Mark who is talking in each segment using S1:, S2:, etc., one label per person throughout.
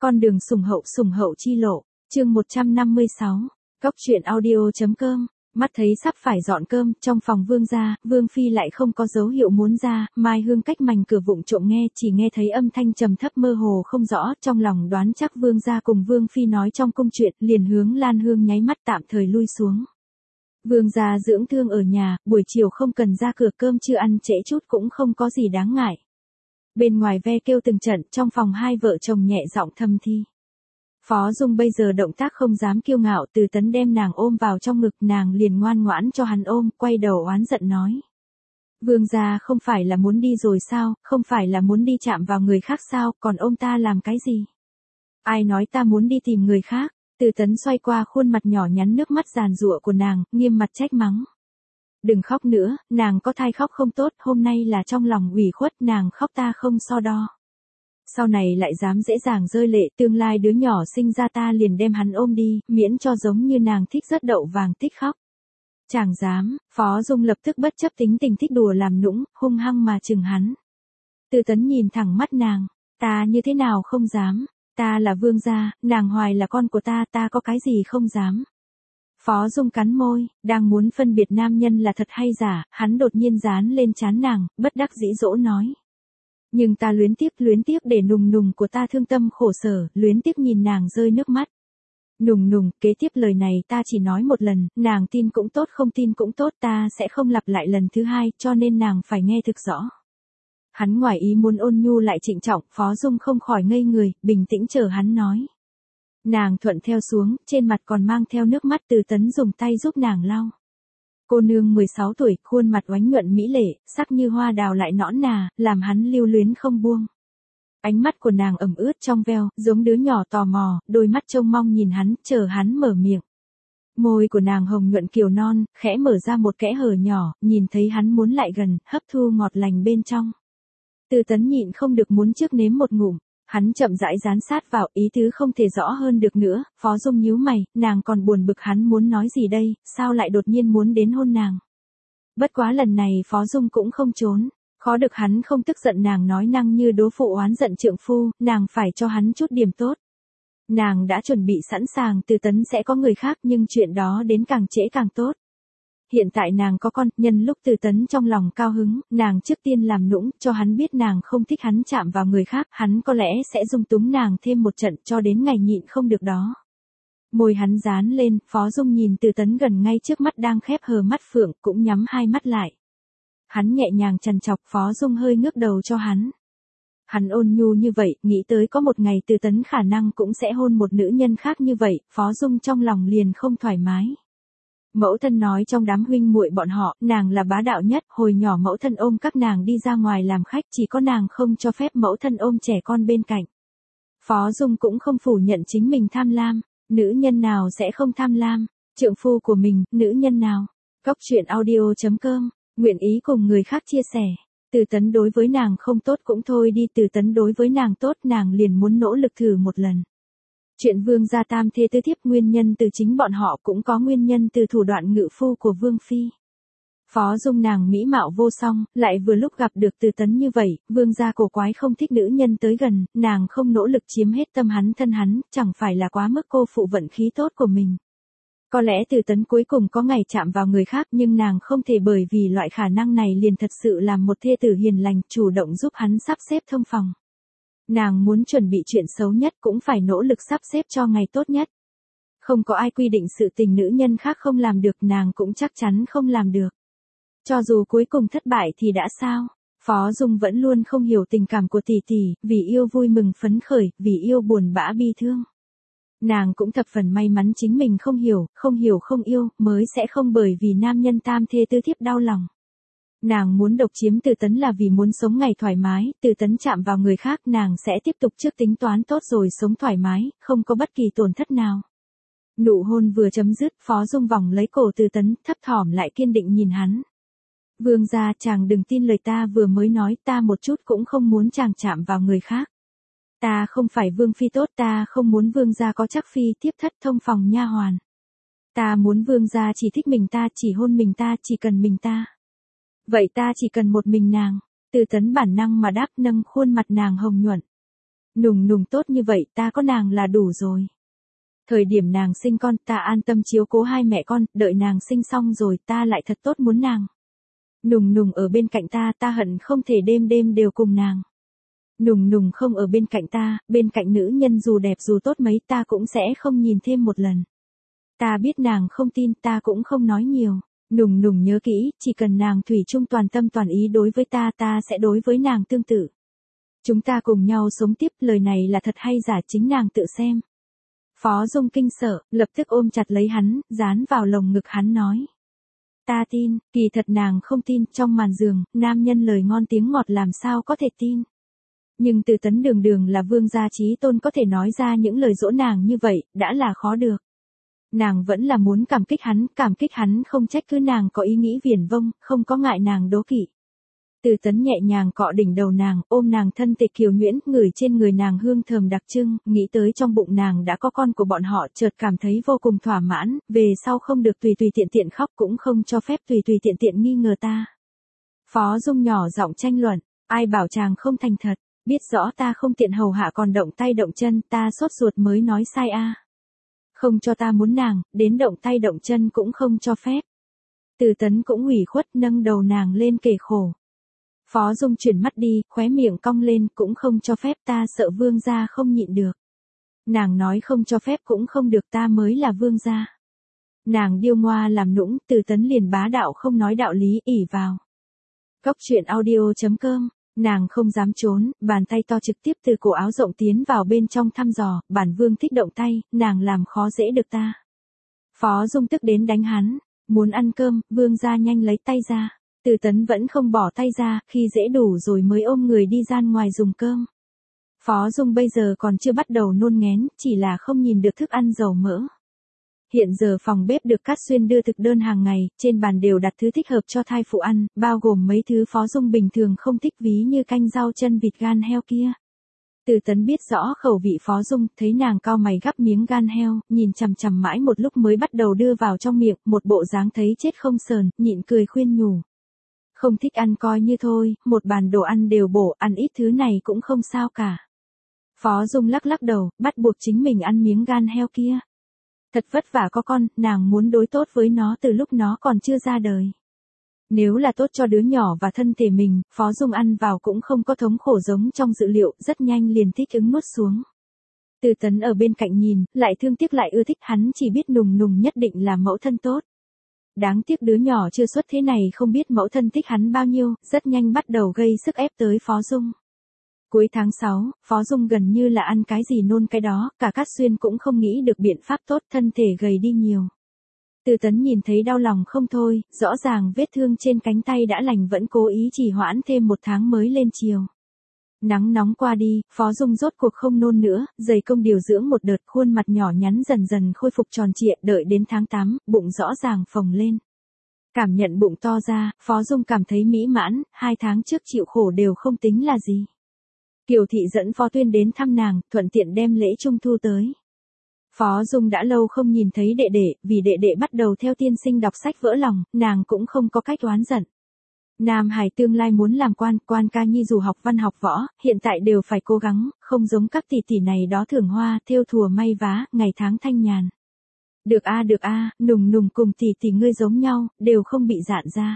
S1: Con đường sủng hậu chi lộ, chương 156, Góc truyện audio.com. Mắt thấy sắp phải dọn cơm, trong phòng Vương gia, Vương phi lại không có dấu hiệu muốn ra, Mai Hương cách mành cửa vụng trộm nghe, chỉ nghe thấy âm thanh trầm thấp mơ hồ không rõ, trong lòng đoán chắc Vương gia cùng Vương phi nói trong cung chuyện, liền hướng Lan Hương nháy mắt tạm thời lui xuống. Vương gia dưỡng thương ở nhà, buổi chiều không cần ra cửa, cơm chưa ăn trễ chút cũng không có gì đáng ngại. Bên ngoài ve kêu từng trận, trong phòng hai vợ chồng nhẹ giọng thầm thi. Phó Dung bây giờ động tác không dám kiêu ngạo, Từ Tấn đem nàng ôm vào trong ngực, nàng liền ngoan ngoãn cho hắn ôm, quay đầu oán giận nói. Vương gia không phải là muốn đi rồi sao, không phải là muốn đi chạm vào người khác sao, còn ôm ta làm cái gì? Ai nói ta muốn đi tìm người khác? Từ Tấn xoay qua khuôn mặt nhỏ nhắn nước mắt giàn giụa của nàng, nghiêm mặt trách mắng. Đừng khóc nữa, nàng có thai khóc không tốt, hôm nay là trong lòng ủy khuất, nàng khóc ta không so đo. Sau này lại dám dễ dàng rơi lệ, tương lai đứa nhỏ sinh ra ta liền đem hắn ôm đi, miễn cho giống như nàng thích rớt đậu vàng thích khóc. Chàng dám, Phó Dung lập tức bất chấp tính tình thích đùa làm nũng, hung hăng mà chừng hắn. Từ Tấn nhìn thẳng mắt nàng, ta như thế nào không dám, ta là vương gia, nàng Hoài là con của ta, ta có cái gì không dám. Phó Dung cắn môi, đang muốn phân biệt nam nhân là thật hay giả, hắn đột nhiên dán lên trán nàng, bất đắc dĩ dỗ nói. Nhưng ta luyến tiếc để nùng nùng của ta thương tâm khổ sở, luyến tiếc nhìn nàng rơi nước mắt. Nùng nùng, kế tiếp lời này ta chỉ nói một lần, nàng tin cũng tốt không tin cũng tốt, ta sẽ không lặp lại lần thứ hai, cho nên nàng phải nghe thực rõ. Hắn ngoài ý muốn ôn nhu lại trịnh trọng, Phó Dung không khỏi ngây người, bình tĩnh chờ hắn nói. Nàng thuận theo xuống, trên mặt còn mang theo nước mắt. Từ Tấn dùng tay giúp nàng lau. Cô nương 16 tuổi, khuôn mặt oánh nhuận mỹ lệ, sắc như hoa đào lại nõn nà, làm hắn lưu luyến không buông. Ánh mắt của nàng ẩm ướt trong veo, giống đứa nhỏ tò mò, đôi mắt trông mong nhìn hắn, chờ hắn mở miệng. Môi của nàng hồng nhuận kiều non, khẽ mở ra một kẽ hở nhỏ, nhìn thấy hắn muốn lại gần, hấp thu ngọt lành bên trong. Từ Tấn nhịn không được muốn trước nếm một ngụm. Hắn chậm rãi dán sát vào, ý tứ không thể rõ hơn được nữa. Phó Dung nhíu mày, nàng còn buồn bực hắn muốn nói gì đây, sao lại đột nhiên muốn đến hôn nàng. Bất quá lần này Phó Dung cũng không trốn, khó được hắn không tức giận nàng nói năng như đố phụ oán giận trượng phu, nàng phải cho hắn chút điểm tốt. Nàng đã chuẩn bị sẵn sàng Từ Tấn sẽ có người khác, nhưng chuyện đó đến càng trễ càng tốt. Hiện tại nàng có con, nhân lúc Từ Tấn trong lòng cao hứng, nàng trước tiên làm nũng, cho hắn biết nàng không thích hắn chạm vào người khác, hắn có lẽ sẽ dung túng nàng thêm một trận cho đến ngày nhịn không được đó. Môi hắn dán lên, Phó Dung nhìn Từ Tấn gần ngay trước mắt đang khép hờ mắt phượng, cũng nhắm hai mắt lại. Hắn nhẹ nhàng trằn trọc, Phó Dung hơi ngước đầu cho hắn. Hắn ôn nhu như vậy, nghĩ tới có một ngày Từ Tấn khả năng cũng sẽ hôn một nữ nhân khác như vậy, Phó Dung trong lòng liền không thoải mái. Mẫu thân nói trong đám huynh muội bọn họ, nàng là bá đạo nhất, hồi nhỏ mẫu thân ôm các nàng đi ra ngoài làm khách, chỉ có nàng không cho phép mẫu thân ôm trẻ con bên cạnh. Phó Dung cũng không phủ nhận chính mình tham lam, nữ nhân nào sẽ không tham lam, trượng phu của mình, nữ nhân nào. Góc truyện audio.com, nguyện ý cùng người khác chia sẻ. Từ Tấn đối với nàng không tốt cũng thôi đi, Từ Tấn đối với nàng tốt, nàng liền muốn nỗ lực thử một lần. Chuyện vương gia tam thê tứ thiếp nguyên nhân từ chính bọn họ, cũng có nguyên nhân từ thủ đoạn ngự phu của Vương phi. Phó Dung nàng mỹ mạo vô song, lại vừa lúc gặp được Từ Tấn như vậy, vương gia cổ quái không thích nữ nhân tới gần, nàng không nỗ lực chiếm hết tâm hắn thân hắn, chẳng phải là quá mức cô phụ vận khí tốt của mình. Có lẽ Từ Tấn cuối cùng có ngày chạm vào người khác, nhưng nàng không thể bởi vì loại khả năng này liền thật sự làm một thê tử hiền lành, chủ động giúp hắn sắp xếp thông phòng. Nàng muốn chuẩn bị chuyện xấu nhất cũng phải nỗ lực sắp xếp cho ngày tốt nhất. Không có ai quy định sự tình nữ nhân khác không làm được, nàng cũng chắc chắn không làm được. Cho dù cuối cùng thất bại thì đã sao? Phó Dung vẫn luôn không hiểu tình cảm của tỷ tỷ, vì yêu vui mừng phấn khởi, vì yêu buồn bã bi thương. Nàng cũng thập phần may mắn chính mình không hiểu không yêu, mới sẽ không bởi vì nam nhân tam thê tứ thiếp đau lòng. Nàng muốn độc chiếm Từ Tấn là vì muốn sống ngày thoải mái, Từ Tấn chạm vào người khác nàng sẽ tiếp tục trước tính toán tốt rồi sống thoải mái, không có bất kỳ tổn thất nào. Nụ hôn vừa chấm dứt, Phó Dung vòng lấy cổ Từ Tấn, thấp thỏm lại kiên định nhìn hắn. Vương gia, chàng đừng tin lời ta vừa mới nói, ta một chút cũng không muốn chàng chạm vào người khác. Ta không phải vương phi tốt, ta không muốn vương gia có chắc phi tiếp thất thông phòng nha hoàn. Ta muốn vương gia chỉ thích mình ta, chỉ hôn mình ta, chỉ cần mình ta. Vậy ta chỉ cần một mình nàng. Từ Tấn bản năng mà đáp, nâng khuôn mặt nàng hồng nhuận. Nùng nùng tốt như vậy, ta có nàng là đủ rồi. Thời điểm nàng sinh con, ta an tâm chiếu cố hai mẹ con, đợi nàng sinh xong rồi, ta lại thật tốt muốn nàng. Nùng nùng ở bên cạnh ta, ta hận không thể đêm đêm đều cùng nàng. Nùng nùng không ở bên cạnh ta, bên cạnh nữ nhân dù đẹp dù tốt mấy ta cũng sẽ không nhìn thêm một lần. Ta biết nàng không tin, ta cũng không nói nhiều. Nùng nùng nhớ kỹ, chỉ cần nàng thủy chung toàn tâm toàn ý đối với ta, ta sẽ đối với nàng tương tự. Chúng ta cùng nhau sống tiếp, lời này là thật hay giả chính nàng tự xem. Phó Dung kinh sợ, lập tức ôm chặt lấy hắn, dán vào lồng ngực hắn nói. Ta tin, kỳ thật nàng không tin, trong màn giường, nam nhân lời ngon tiếng ngọt làm sao có thể tin. Nhưng Từ Tấn đường đường là vương gia chí tôn có thể nói ra những lời dỗ nàng như vậy, đã là khó được. Nàng vẫn là muốn cảm kích hắn không trách cứ nàng có ý nghĩ viển vông, không có ngại nàng đố kỵ. Từ Tấn nhẹ nhàng cọ đỉnh đầu nàng, ôm nàng thân thể kiều nhuyễn, ngửi trên người nàng hương thơm đặc trưng, nghĩ tới trong bụng nàng đã có con của bọn họ, chợt cảm thấy vô cùng thỏa mãn, về sau không được tùy tùy tiện tiện khóc, cũng không cho phép tùy tùy tiện tiện nghi ngờ ta. Phó Dung nhỏ giọng tranh luận, ai bảo chàng không thành thật, biết rõ ta không tiện hầu hạ còn động tay động chân, ta sốt ruột mới nói sai a. Không cho ta muốn nàng, đến động tay động chân cũng không cho phép. Từ Tấn cũng ủy khuất nâng đầu nàng lên kể khổ. Phó Dung chuyển mắt đi, khóe miệng cong lên, cũng không cho phép, ta sợ vương gia không nhịn được. Nàng nói không cho phép cũng không được, ta mới là vương gia. Nàng điêu ngoa làm nũng, Từ Tấn liền bá đạo không nói đạo lý, ỷ vào. Cóc truyện audio.com, nàng không dám trốn, bàn tay to trực tiếp từ cổ áo rộng tiến vào bên trong thăm dò, bản vương thích động tay, nàng làm khó dễ được ta. Phó Dung tức đến đánh hắn, muốn ăn cơm, vương gia nhanh lấy tay ra. Từ Tấn vẫn không bỏ tay ra, khi dễ đủ rồi mới ôm người đi ra ngoài dùng cơm. Phó Dung bây giờ còn chưa bắt đầu nôn ngén, chỉ là không nhìn được thức ăn dầu mỡ. Hiện giờ phòng bếp được Cát Xuyên đưa thực đơn hàng ngày, trên bàn đều đặt thứ thích hợp cho thai phụ ăn, bao gồm mấy thứ Phó Dung bình thường không thích ví như canh rau chân vịt gan heo kia. Từ Tấn biết rõ khẩu vị Phó Dung, thấy nàng cau mày gắp miếng gan heo, nhìn chằm chằm mãi một lúc mới bắt đầu đưa vào trong miệng, một bộ dáng thấy chết không sờn, nhịn cười khuyên nhủ. Không thích ăn coi như thôi, một bàn đồ ăn đều bổ, ăn ít thứ này cũng không sao cả. Phó Dung lắc lắc đầu, bắt buộc chính mình ăn miếng gan heo kia. Thật vất vả có con, nàng muốn đối tốt với nó từ lúc nó còn chưa ra đời. Nếu là tốt cho đứa nhỏ và thân thể mình, Phó Dung ăn vào cũng không có thống khổ giống trong dự liệu, rất nhanh liền thích ứng nuốt xuống. Từ Tấn ở bên cạnh nhìn, lại thương tiếc lại ưa thích, hắn chỉ biết nùng nùng nhất định là mẫu thân tốt. Đáng tiếc đứa nhỏ chưa xuất thế này không biết mẫu thân thích hắn bao nhiêu, rất nhanh bắt đầu gây sức ép tới Phó Dung. Cuối tháng 6, Phó Dung gần như là ăn cái gì nôn cái đó, cả Cát Xuyên cũng không nghĩ được biện pháp tốt, thân thể gầy đi nhiều. Từ Tấn nhìn thấy đau lòng không thôi, rõ ràng vết thương trên cánh tay đã lành vẫn cố ý trì hoãn thêm 1 tháng mới lên chiều. Nắng nóng qua đi, Phó Dung rốt cuộc không nôn nữa, dày công điều dưỡng một đợt, khuôn mặt nhỏ nhắn dần dần khôi phục tròn trịa, đợi đến tháng 8, bụng rõ ràng phồng lên. Cảm nhận bụng to ra, Phó Dung cảm thấy mỹ mãn, 2 tháng trước chịu khổ đều không tính là gì. Kiều Thị dẫn Phó Tuyên đến thăm nàng, thuận tiện đem lễ trung thu tới. Phó Dung đã lâu không nhìn thấy đệ đệ, vì đệ đệ bắt đầu theo tiên sinh đọc sách vỡ lòng, nàng cũng không có cách oán giận. Nam Hải tương lai muốn làm quan ca nhi dù học văn học võ, hiện tại đều phải cố gắng, không giống các tỷ tỷ này đó thưởng hoa, thêu thùa may vá, ngày tháng thanh nhàn. Được a, nùng nùng cùng tỷ tỷ ngươi giống nhau, đều không bị dạn ra.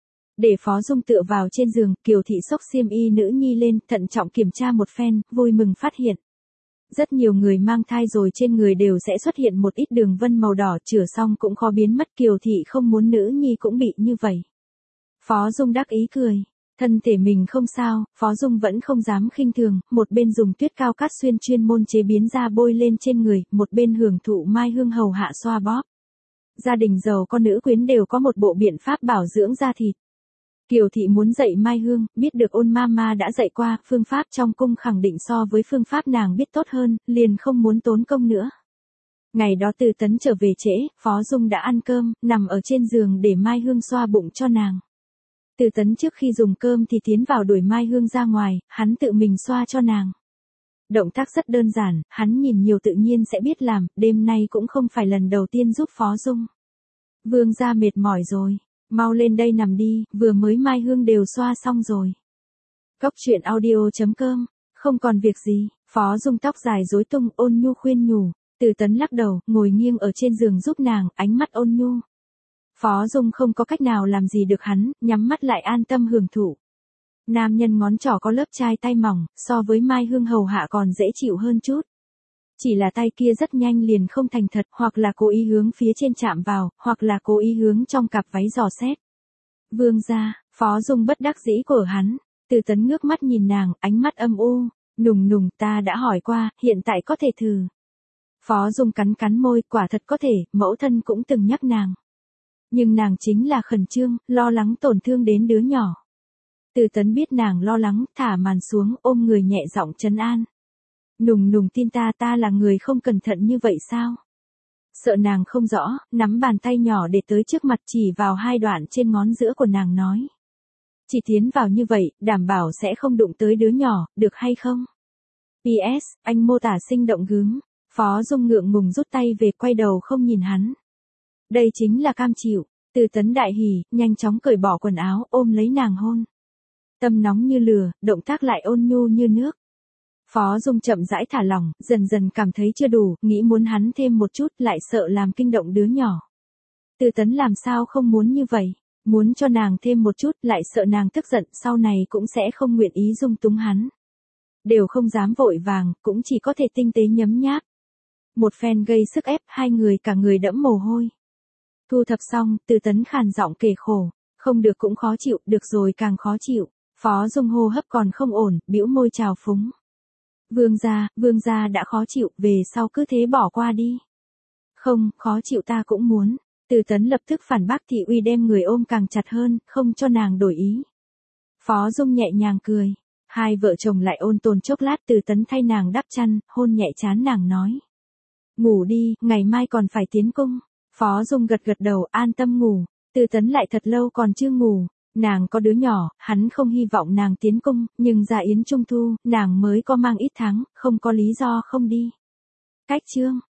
S1: Để Phó Dung tựa vào trên giường, Kiều Thị xốc xiêm y nữ nhi lên, thận trọng kiểm tra một phen, vui mừng phát hiện. Rất nhiều người mang thai rồi trên người đều sẽ xuất hiện một ít đường vân màu đỏ, chữa xong cũng khó biến mất, Kiều Thị không muốn nữ nhi cũng bị như vậy. Phó Dung đắc ý cười. Thân thể mình không sao, Phó Dung vẫn không dám khinh thường, một bên dùng tuyết cao Cát Xuyên chuyên môn chế biến ra bôi lên trên người, một bên hưởng thụ mai hương hầu hạ xoa bóp. Gia đình giàu con nữ quyến đều có một bộ biện pháp bảo dưỡng da thịt. Kiều Thị muốn dạy Mai Hương, biết được Ôn Mama đã dạy qua, phương pháp trong cung khẳng định so với phương pháp nàng biết tốt hơn, liền không muốn tốn công nữa. Ngày đó Từ Tấn trở về trễ, Phó Dung đã ăn cơm, nằm ở trên giường để Mai Hương xoa bụng cho nàng. Từ Tấn trước khi dùng cơm thì tiến vào đuổi Mai Hương ra ngoài, hắn tự mình xoa cho nàng. Động tác rất đơn giản, hắn nhìn nhiều tự nhiên sẽ biết làm, đêm nay cũng không phải lần đầu tiên giúp Phó Dung. Vương gia mệt mỏi rồi. Mau lên đây nằm đi, vừa mới Mai Hương đều xoa xong rồi. Cóc truyện audio.com, không còn việc gì, Phó Dung tóc dài rối tung, ôn nhu khuyên nhủ. Từ Tấn lắc đầu, ngồi nghiêng ở trên giường giúp nàng, ánh mắt ôn nhu. Phó Dung không có cách nào làm gì được hắn, nhắm mắt lại an tâm hưởng thụ. Nam nhân ngón trỏ có lớp chai tay mỏng, so với Mai Hương hầu hạ còn dễ chịu hơn chút. Chỉ là tay kia rất nhanh liền không thành thật, hoặc là cố ý hướng phía trên chạm vào, hoặc là cố ý hướng trong cặp váy dò xét. Vương gia, Phó Dung bất đắc dĩ của hắn. Từ Tấn ngước mắt nhìn nàng, ánh mắt âm u. Nùng nùng, ta đã hỏi qua, hiện tại có thể thử. Phó Dung cắn cắn môi, quả thật có thể, mẫu thân cũng từng nhắc nàng. Nhưng nàng chính là khẩn trương, lo lắng tổn thương đến đứa nhỏ. Từ Tấn biết nàng lo lắng, thả màn xuống, ôm người nhẹ giọng trấn an. Nùng nùng tin ta là người không cẩn thận như vậy sao? Sợ nàng không rõ, nắm bàn tay nhỏ để tới trước mặt chỉ vào hai đoạn trên ngón giữa của nàng nói. Chỉ tiến vào như vậy, đảm bảo sẽ không đụng tới đứa nhỏ, được hay không? PS, anh mô tả sinh động gớm. Phó Dung ngượng ngùng rút tay về, quay đầu không nhìn hắn. Đây chính là cam chịu. Từ Tấn đại hỉ, nhanh chóng cởi bỏ quần áo, ôm lấy nàng hôn. Tâm nóng như lửa, động tác lại ôn nhu như nước. Phó Dung chậm rãi thả lỏng, dần dần cảm thấy chưa đủ, nghĩ muốn hắn thêm một chút, lại sợ làm kinh động đứa nhỏ. Từ Tấn làm sao không muốn như vậy, muốn cho nàng thêm một chút, lại sợ nàng tức giận, sau này cũng sẽ không nguyện ý dung túng hắn. Đều không dám vội vàng, cũng chỉ có thể tinh tế nhấm nháp. Một phen gây sức ép, hai người cả người đẫm mồ hôi. Thu thập xong, Từ Tấn khàn giọng kể khổ, không được cũng khó chịu, được rồi càng khó chịu. Phó Dung hô hấp còn không ổn, bĩu môi trào phúng. Vương gia đã khó chịu, về sau cứ thế bỏ qua đi. Không, khó chịu ta cũng muốn. Từ Tấn lập tức phản bác, Thị Uy đem người ôm càng chặt hơn, không cho nàng đổi ý. Phó Dung nhẹ nhàng cười. Hai vợ chồng lại ôn tồn chốc lát, Từ Tấn thay nàng đắp chăn, hôn nhẹ trán nàng nói. Ngủ đi, ngày mai còn phải tiến cung. Phó Dung gật gật đầu, an tâm ngủ. Từ Tấn lại thật lâu còn chưa ngủ. Nàng có đứa nhỏ, hắn không hy vọng nàng tiến cung, nhưng ra yến trung thu, nàng mới có mang ít tháng, không có lý do không đi. Cách chương.